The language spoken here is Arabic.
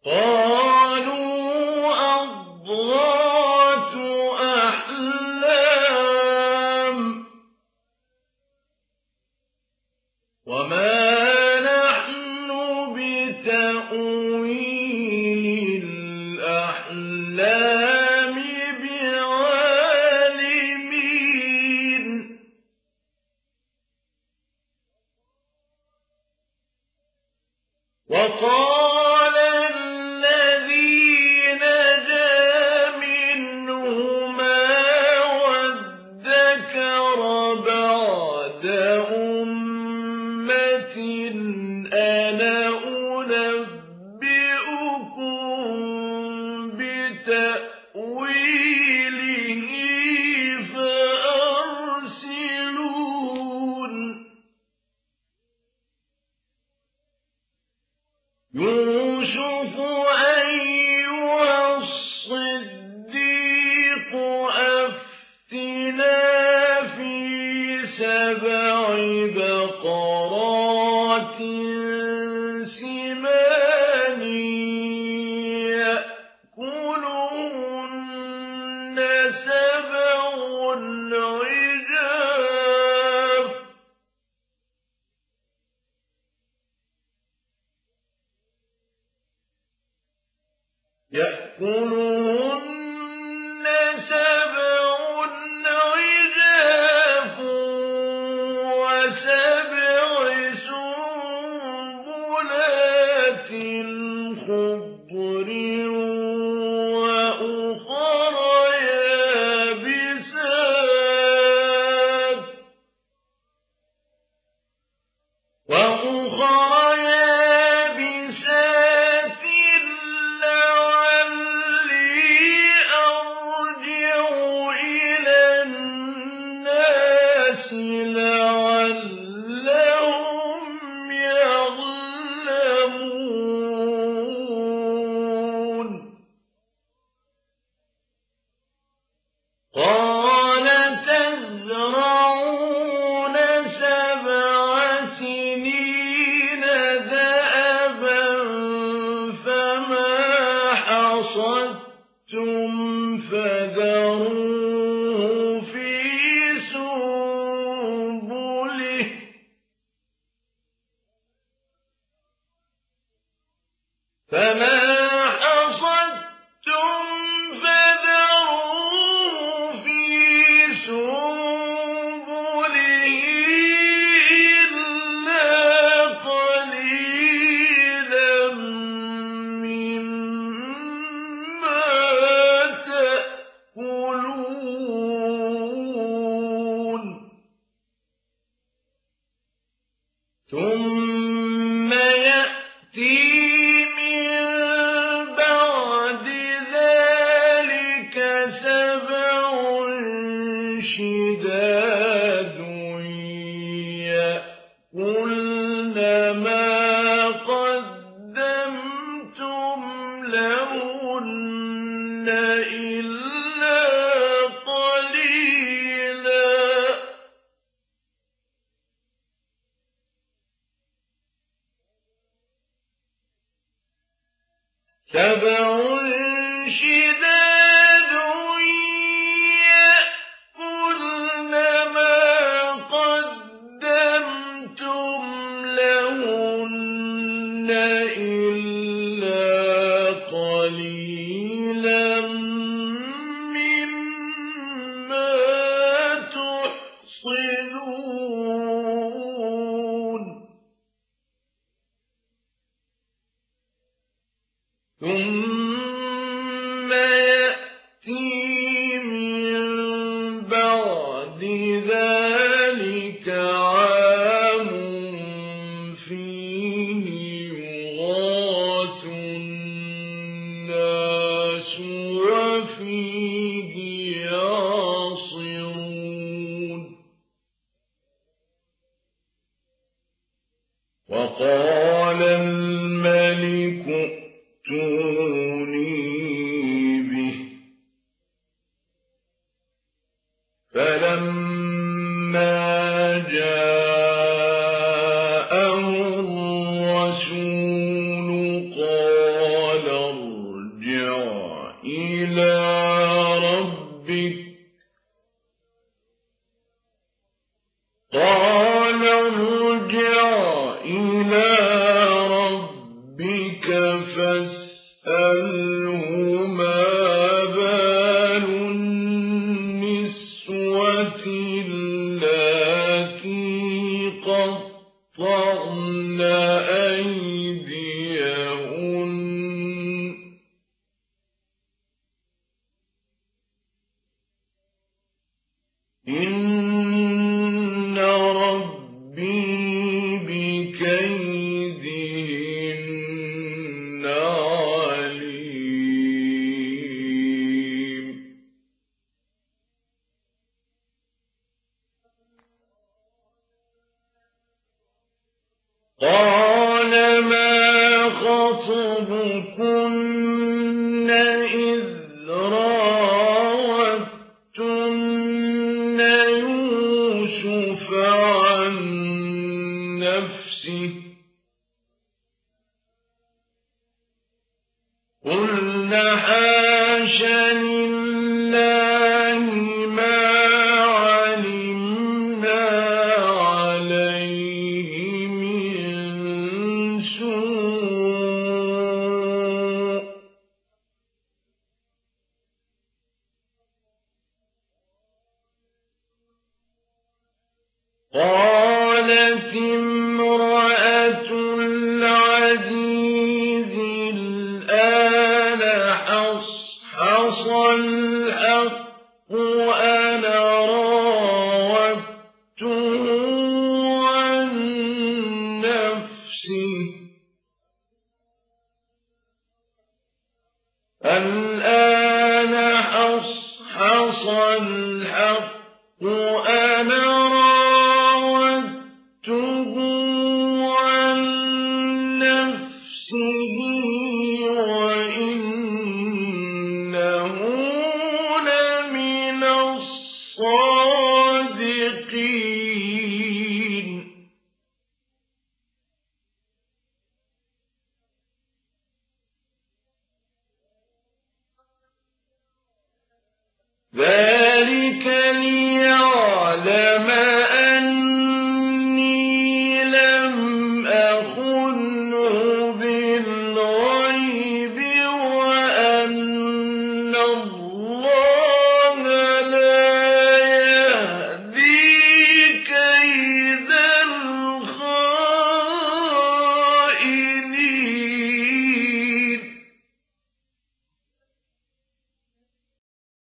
قالوا أضغاث أحلام وما نحن بتأويل الأحلام بعالمين وقال الذي نجا منهما وادكر بعد أمة أنا أنبئكم بتأويله فأرسلون يوسف أيها الصديق أفتنا في 7 بقرات سمان يأكلهن 7 عجاف و7 سنبلات خضر وأخر يابسات لعلي أرجع إلى الناس لعلهم يعلمون قال تزرعون 7 سنين دأبا فما حصدتم فذروه في سنبله إلا قليلا مما تأكلون ثم يأتي من بعد ذلك 7 شداد يأكلن ما قدمتم لهن إلا قليلا سبع شداد يأكلن ما قدمتم لهن إلا قليلا مما تحصنون ثم يأتي من بعد ذلك عام فيه يغاث الناس وفيه يعصرون وقال الملك ائتوني به فلما جاءه الرسول قال إلى ربك قال ارجع إلى ربك فاسأله ما بال النسوة اللاتي قطعن أيديهن إن ربي بكيدهن عليم قال ما خطبكن إذ راوتن يوسف عن نفسه قلنا حاش لله ما علمنا عليه من سوء قالت امرأة العزيز الآن حصحص الحق أنا راودته عن نفسه الآن حصحص الحق أنا راودته عن نفسه وإنه لمن الصادقين ذلك ليعلم